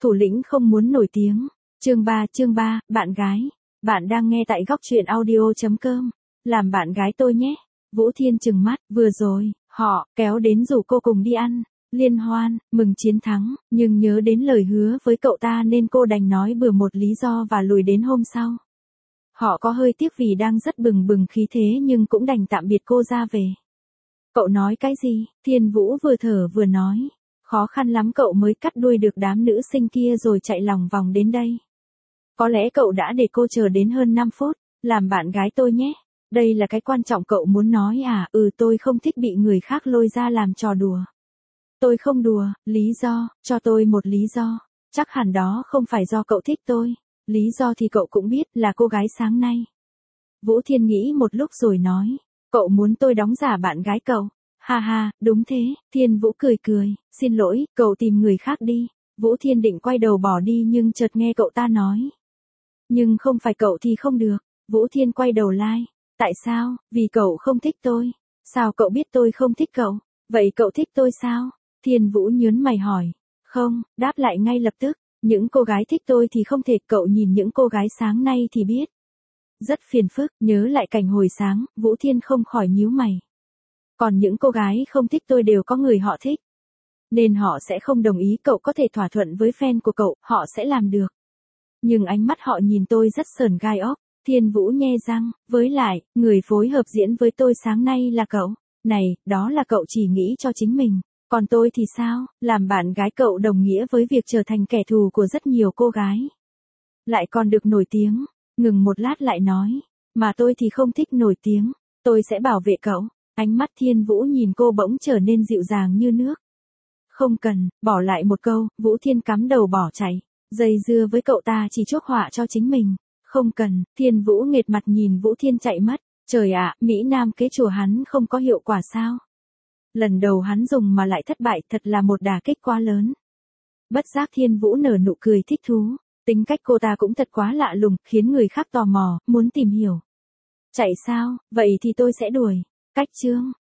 Thủ lĩnh không muốn nổi tiếng. Chương 3, bạn gái. Bạn đang nghe tại góc truyện audio.com. Làm bạn gái tôi nhé. Vũ Thiên trừng mắt, vừa rồi, họ kéo đến rủ cô cùng đi ăn, liên hoan, mừng chiến thắng, nhưng nhớ đến lời hứa với cậu ta nên cô đành nói bừa một lý do và lùi đến hôm sau. Họ có hơi tiếc vì đang rất bừng bừng khí thế nhưng cũng đành tạm biệt cô ra về. Cậu nói cái gì? Thiên Vũ vừa thở vừa nói. Khó khăn lắm cậu mới cắt đuôi được đám nữ sinh kia rồi chạy lòng vòng đến đây. Có lẽ cậu đã để cô chờ đến hơn 5 phút, làm bạn gái tôi nhé. Đây là cái quan trọng cậu muốn nói à? Tôi không thích bị người khác lôi ra làm trò đùa. Tôi không đùa, lý do, cho tôi một lý do. Chắc hẳn đó không phải do cậu thích tôi. Lý do thì cậu cũng biết là cô gái sáng nay. Vũ Thiên nghĩ một lúc rồi nói. Cậu muốn tôi đóng giả bạn gái cậu? Ha ha, đúng thế. Thiên Vũ cười cười. Xin lỗi, cậu tìm người khác đi. Vũ Thiên định quay đầu bỏ đi nhưng chợt nghe cậu ta nói. Nhưng không phải cậu thì không được. Vũ Thiên quay đầu lại. Tại sao? Vì cậu không thích tôi. Sao cậu biết tôi không thích cậu? Vậy cậu thích tôi sao? Thiên Vũ nhớn mày hỏi. Không, đáp lại ngay lập tức. Những cô gái thích tôi thì không thể, cậu nhìn những cô gái sáng nay thì biết. Rất phiền phức, nhớ lại cảnh hồi sáng, Vũ Thiên không khỏi nhíu mày. Còn những cô gái không thích tôi đều có người họ thích. Nên họ sẽ không đồng ý, cậu có thể thỏa thuận với fan của cậu, họ sẽ làm được. Nhưng ánh mắt họ nhìn tôi rất sởn gai óc. Thiên Vũ nhe răng, với lại, người phối hợp diễn với tôi sáng nay là cậu. Này, đó là cậu chỉ nghĩ cho chính mình. Còn tôi thì sao? Làm bạn gái cậu đồng nghĩa với việc trở thành kẻ thù của rất nhiều cô gái. Lại còn được nổi tiếng. Ngừng một lát lại nói. Mà tôi thì không thích nổi tiếng. Tôi sẽ bảo vệ cậu. Ánh mắt Thiên Vũ nhìn cô bỗng trở nên dịu dàng như nước. Không cần, bỏ lại một câu, Vũ Thiên cắm đầu bỏ chạy. Dây dưa với cậu ta chỉ chuốc họa cho chính mình. Không cần, Thiên Vũ nghệt mặt nhìn Vũ Thiên chạy mất. Trời ạ, Mỹ Nam kế chùa hắn không có hiệu quả sao? Lần đầu hắn dùng mà lại thất bại, thật là một đả kích quá lớn. Bất giác Thiên Vũ nở nụ cười thích thú. Tính cách cô ta cũng thật quá lạ lùng, khiến người khác tò mò, muốn tìm hiểu. Chạy sao? Vậy thì tôi sẽ đuổi. Cách chương